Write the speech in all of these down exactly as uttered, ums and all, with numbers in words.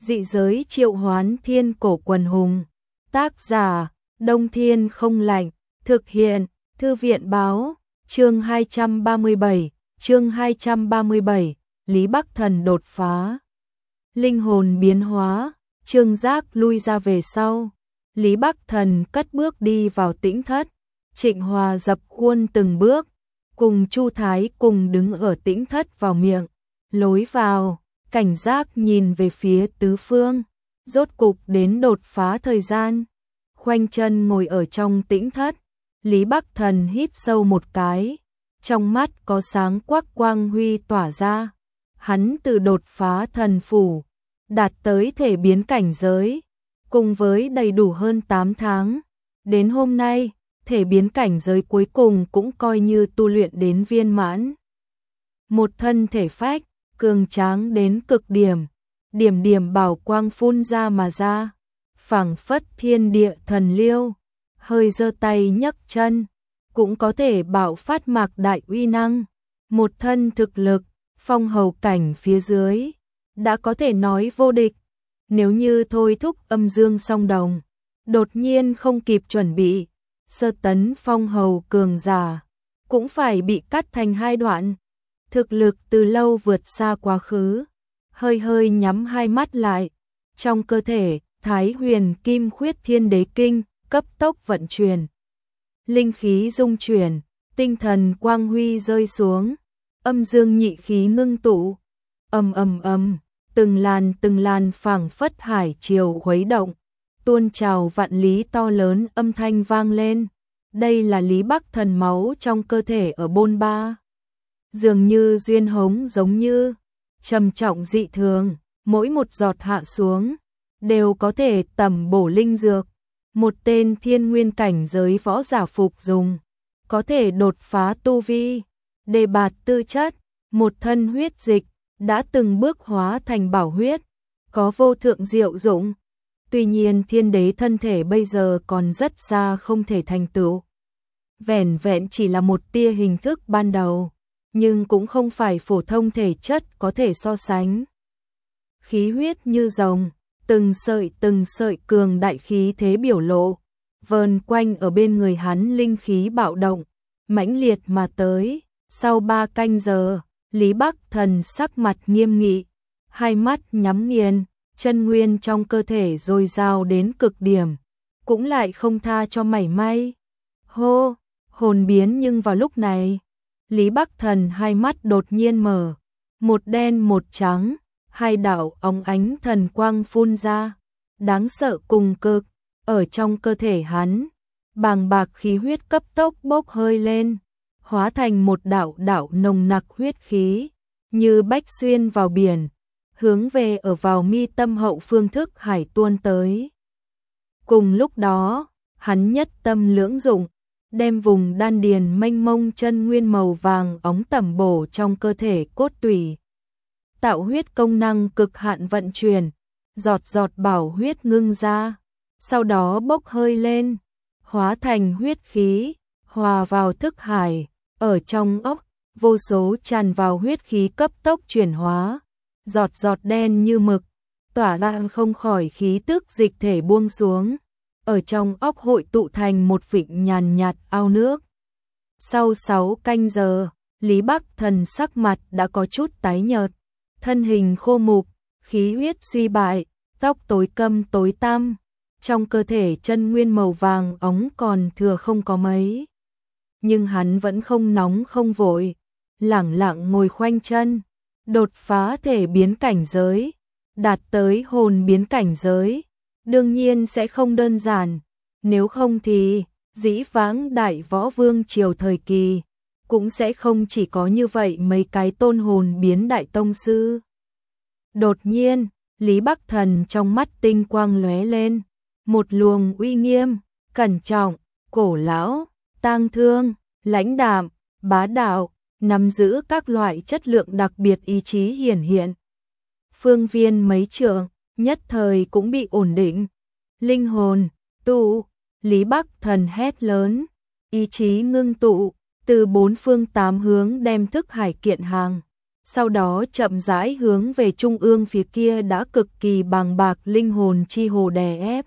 Dị giới triệu hoán thiên cổ quần hùng. Tác giả, Đông Thiên không lạnh. Thực hiện, Thư viện báo. Chương hai trăm ba mươi bảy, chương hai trăm ba mươi bảy, Lý Bắc Thần đột phá. Linh hồn biến hóa, Trương Giác lui ra về sau. Lý Bắc Thần cất bước đi vào tĩnh thất. Trịnh Hòa dập khuôn từng bước, cùng Chu Thái cùng đứng ở tĩnh thất vào miệng, lối vào, cảnh giác nhìn về phía tứ phương, rốt cục đến đột phá thời gian. Khoanh chân ngồi ở trong tĩnh thất, Lý Bắc Thần hít sâu một cái, trong mắt có sáng quắc quang huy tỏa ra. Hắn từ đột phá thần phủ, đạt tới thể biến cảnh giới, cùng với đầy đủ hơn tám tháng, đến hôm nay, thể biến cảnh giới cuối cùng cũng coi như tu luyện đến viên mãn. Một thân thể phách, cường tráng đến cực điểm, điểm điểm bảo quang phun ra mà ra, phảng phất thiên địa thần liêu, hơi giơ tay nhấc chân, cũng có thể bạo phát mạc đại uy năng. Một thân thực lực, phong hầu cảnh phía dưới, đã có thể nói vô địch. Nếu như thôi thúc âm dương song đồng, đột nhiên không kịp chuẩn bị, sơ tấn phong hầu cường giả, cũng phải bị cắt thành hai đoạn. Thực lực từ lâu vượt xa quá khứ, hơi hơi nhắm hai mắt lại, trong cơ thể, Thái Huyền Kim Khuyết Thiên Đế Kinh, cấp tốc vận chuyển. Linh khí dung chuyển, tinh thần quang huy rơi xuống, âm dương nhị khí ngưng tụ, ầm ầm ầm, từng làn từng làn phảng phất hải triều khuấy động, tuôn trào vạn lý to lớn âm thanh vang lên. Đây là Lý Bắc Thần máu trong cơ thể ở bôn ba. Dường như duyên hống giống như, trầm trọng dị thường, mỗi một giọt hạ xuống, đều có thể tẩm bổ linh dược. Một tên thiên nguyên cảnh giới võ giả phục dùng, có thể đột phá tu vi, đề bạt tư chất, một thân huyết dịch, đã từng bước hóa thành bảo huyết, có vô thượng diệu dụng. Tuy nhiên thiên đế thân thể bây giờ còn rất xa không thể thành tựu. Vẻn vẹn chỉ là một tia hình thức ban đầu, nhưng cũng không phải phổ thông thể chất có thể so sánh. Khí huyết như rồng, từng sợi từng sợi cường đại khí thế biểu lộ, vờn quanh ở bên người hắn linh khí bạo động, mãnh liệt mà tới. Sau ba canh giờ, Lý Bắc Thần sắc mặt nghiêm nghị, hai mắt nhắm nghiền, chân nguyên trong cơ thể dồi dào đến cực điểm, cũng lại không tha cho mảy may. Hô, hồn biến. Nhưng vào lúc này, Lý Bắc Thần hai mắt đột nhiên mở, một đen một trắng, hai đạo óng ánh thần quang phun ra, đáng sợ cùng cực. Ở trong cơ thể hắn, bàng bạc khí huyết cấp tốc bốc hơi lên, hóa thành một đạo đạo nồng nặc huyết khí, như bách xuyên vào biển, hướng về ở vào mi tâm hậu phương thức hải tuôn tới. Cùng lúc đó, hắn nhất tâm lưỡng dụng, đem vùng đan điền mênh mông chân nguyên màu vàng óng tẩm bổ trong cơ thể cốt tủy. Tạo huyết công năng cực hạn vận chuyển, giọt giọt bảo huyết ngưng ra, sau đó bốc hơi lên, hóa thành huyết khí, hòa vào thức hải. Ở trong ốc, vô số tràn vào huyết khí cấp tốc chuyển hóa, giọt giọt đen như mực, tỏa ra không khỏi khí tức dịch thể buông xuống. Ở trong ốc hội tụ thành một vịnh nhàn nhạt ao nước. Sau sáu canh giờ, Lý Bắc Thần sắc mặt đã có chút tái nhợt, thân hình khô mục, khí huyết suy bại, tóc tối câm tối tăm, trong cơ thể chân nguyên màu vàng óng còn thừa không có mấy. Nhưng hắn vẫn không nóng không vội, lẳng lặng ngồi khoanh chân, đột phá thể biến cảnh giới, đạt tới hồn biến cảnh giới, đương nhiên sẽ không đơn giản, nếu không thì dĩ vãng đại võ vương triều thời kỳ, cũng sẽ không chỉ có như vậy mấy cái tôn hồn biến đại tông sư. Đột nhiên, Lý Bắc Thần trong mắt tinh quang lóe lên, một luồng uy nghiêm, cẩn trọng, cổ lão, tang thương, lãnh đạm, bá đạo, nắm giữ các loại chất lượng đặc biệt ý chí hiển hiện. Phương viên mấy trượng, nhất thời cũng bị ổn định. Linh hồn, tụ, Lý Bắc Thần hét lớn, ý chí ngưng tụ, từ bốn phương tám hướng đem thức hải kiện hàng, sau đó chậm rãi hướng về trung ương phía kia đã cực kỳ bàng bạc linh hồn chi hồ đè ép.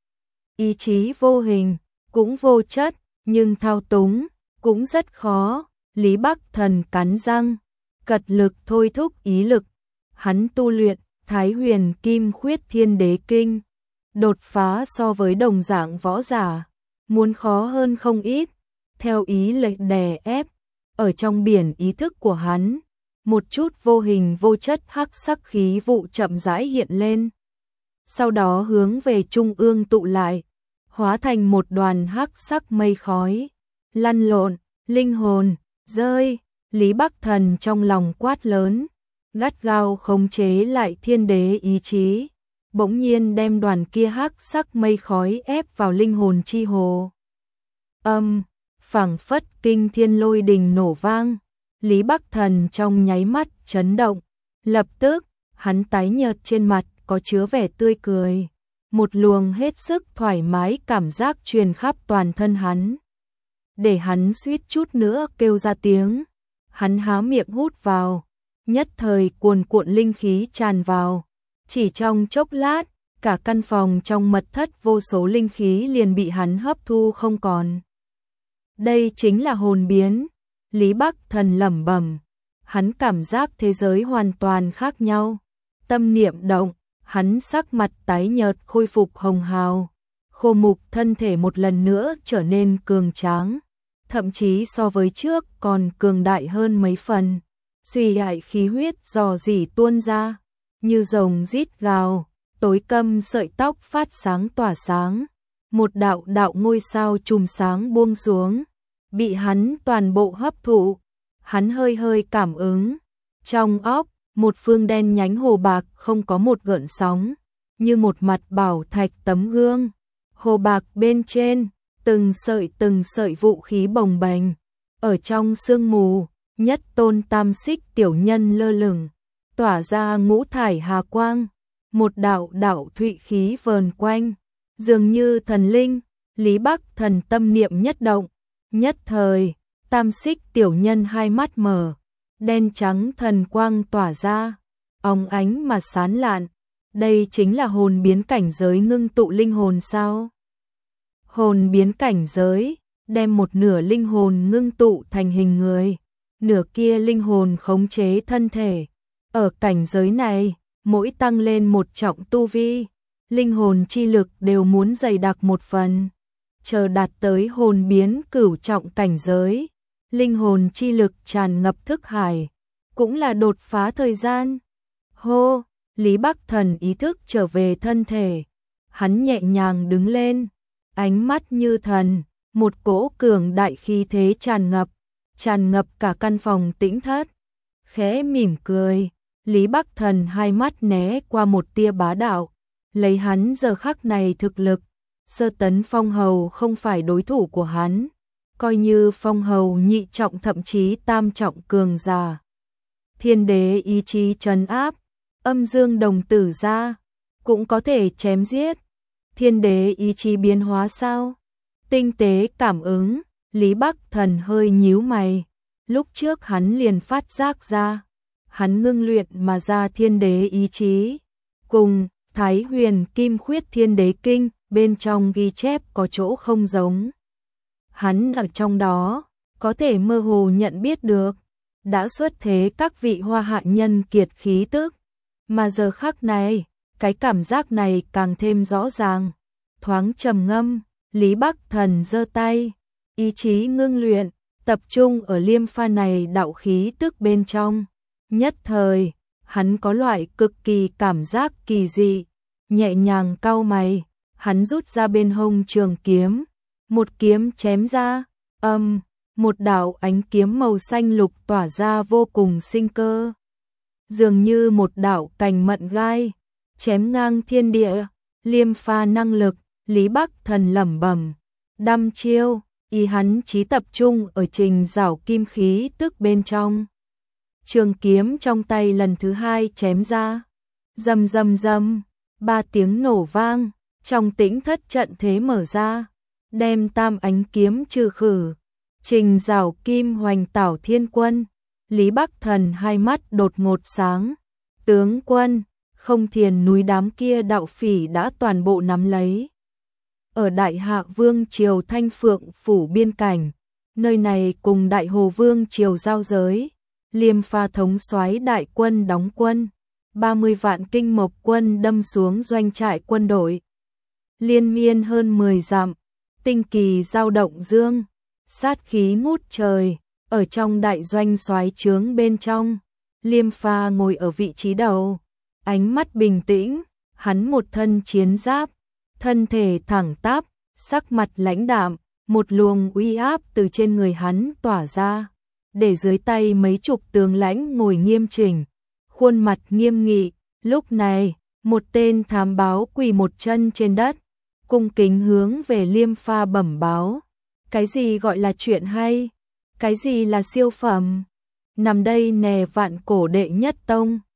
Ý chí vô hình, cũng vô chất, nhưng thao túng, cũng rất khó. Lý Bắc Thần cắn răng, cật lực thôi thúc ý lực. Hắn tu luyện Thái Huyền Kim Khuyết Thiên Đế Kinh, đột phá so với đồng dạng võ giả, muốn khó hơn không ít. Theo ý lệch đè ép, ở trong biển ý thức của hắn, một chút vô hình vô chất hắc sắc khí vụ chậm rãi hiện lên. Sau đó hướng về trung ương tụ lại, hóa thành một đoàn hắc sắc mây khói, lăn lộn, linh hồn, rơi. Lý Bắc Thần trong lòng quát lớn, gắt gao khống chế lại thiên đế ý chí, bỗng nhiên đem đoàn kia hắc sắc mây khói ép vào linh hồn chi hồ. Âm, phảng phất kinh thiên lôi đình nổ vang, Lý Bắc Thần trong nháy mắt chấn động, lập tức, hắn tái nhợt trên mặt có chứa vẻ tươi cười, một luồng hết sức thoải mái cảm giác truyền khắp toàn thân hắn, để hắn suýt chút nữa kêu ra tiếng. Hắn há miệng hút vào, nhất thời cuồn cuộn linh khí tràn vào, chỉ trong chốc lát, cả căn phòng trong mật thất vô số linh khí liền bị hắn hấp thu không còn. Đây chính là hồn biến, Lý Bắc Thần lẩm bẩm, hắn cảm giác thế giới hoàn toàn khác nhau. Tâm niệm động, hắn sắc mặt tái nhợt khôi phục hồng hào, khô mục thân thể một lần nữa trở nên cường tráng, thậm chí so với trước còn cường đại hơn mấy phần. Suy hại khí huyết dò dỉ tuôn ra, như rồng rít gào, tối câm sợi tóc phát sáng tỏa sáng, một đạo đạo ngôi sao chùm sáng buông xuống, bị hắn toàn bộ hấp thụ. Hắn hơi hơi cảm ứng, trong óc, một phương đen nhánh hồ bạc không có một gợn sóng, như một mặt bảo thạch tấm gương. Hồ bạc bên trên, từng sợi từng sợi vũ khí bồng bềnh, ở trong sương mù, nhất tôn tam xích tiểu nhân lơ lửng, tỏa ra ngũ thải hà quang, một đạo đạo thụy khí vờn quanh, dường như thần linh. Lý Bắc Thần tâm niệm nhất động, nhất thời, tam xích tiểu nhân hai mắt mở, đen trắng thần quang tỏa ra, óng ánh mà sáng lạn. Đây chính là hồn biến cảnh giới ngưng tụ linh hồn sao? Hồn biến cảnh giới, đem một nửa linh hồn ngưng tụ thành hình người, nửa kia linh hồn khống chế thân thể. Ở cảnh giới này, mỗi tăng lên một trọng tu vi, linh hồn chi lực đều muốn dày đặc một phần. Chờ đạt tới hồn biến cửu trọng cảnh giới, linh hồn chi lực tràn ngập thức hải, cũng là đột phá thời gian. Hô, Lý Bắc Thần ý thức trở về thân thể, hắn nhẹ nhàng đứng lên, ánh mắt như thần, một cỗ cường đại khí thế tràn ngập, tràn ngập cả căn phòng tĩnh thất. Khẽ mỉm cười, Lý Bắc Thần hai mắt né qua một tia bá đạo, lấy hắn giờ khắc này thực lực, sơ tấn phong hầu không phải đối thủ của hắn, coi như phong hầu nhị trọng thậm chí tam trọng cường giả. Thiên đế ý chí trấn áp, âm dương đồng tử ra, cũng có thể chém giết. Thiên đế ý chí biến hóa sao? Tinh tế cảm ứng, Lý Bắc Thần hơi nhíu mày, lúc trước hắn liền phát giác ra, hắn ngưng luyện mà ra thiên đế ý chí, cùng Thái Huyền Kim Khuyết Thiên Đế Kinh bên trong ghi chép có chỗ không giống. Hắn ở trong đó, có thể mơ hồ nhận biết được, đã xuất thế các vị hoa hạ nhân kiệt khí tức, mà giờ khắc này, cái cảm giác này càng thêm rõ ràng. Thoáng trầm ngâm, Lý Bắc Thần giơ tay, ý chí ngưng luyện, tập trung ở liêm pha này đạo khí tức bên trong. Nhất thời, hắn có loại cực kỳ cảm giác kỳ dị, nhẹ nhàng cau mày, hắn rút ra bên hông trường kiếm, một kiếm chém ra, âm, một đạo ánh kiếm màu xanh lục tỏa ra vô cùng sinh cơ, dường như một đạo cành mận gai, chém ngang thiên địa. Liêm pha năng lực, Lý Bắc Thần lẩm bẩm, đăm chiêu, ý hắn chí tập trung ở trình rảo kim khí tức bên trong. Trường kiếm trong tay lần thứ hai chém ra, rầm rầm rầm, ba tiếng nổ vang, trong tĩnh thất trận thế mở ra, đem tam ánh kiếm trừ khử. Trình rảo kim hoành tảo thiên quân, Lý Bắc Thần hai mắt đột ngột sáng. Tướng quân, Không Thiền núi đám kia đạo phỉ đã toàn bộ nắm lấy. Ở Đại Hạ Vương triều Thanh Phượng phủ biên cảnh, nơi này cùng Đại Hồ Vương triều giao giới, Liêm Pha thống soái đại quân đóng quân, ba mươi vạn kinh mộc quân đâm xuống doanh trại quân đội. Liên miên hơn mười dặm, tinh kỳ giao động dương, sát khí ngút trời, ở trong đại doanh soái trướng bên trong, Liêm Pha ngồi ở vị trí đầu, ánh mắt bình tĩnh, hắn một thân chiến giáp, thân thể thẳng tắp, sắc mặt lãnh đạm, một luồng uy áp từ trên người hắn tỏa ra, để dưới tay mấy chục tướng lãnh ngồi nghiêm chỉnh, khuôn mặt nghiêm nghị. Lúc này, một tên thám báo quỳ một chân trên đất, cung kính hướng về Liêm Pha bẩm báo. Cái gì gọi là chuyện hay? Cái gì là siêu phẩm? Nằm đây nè Vạn Cổ đệ nhất tông.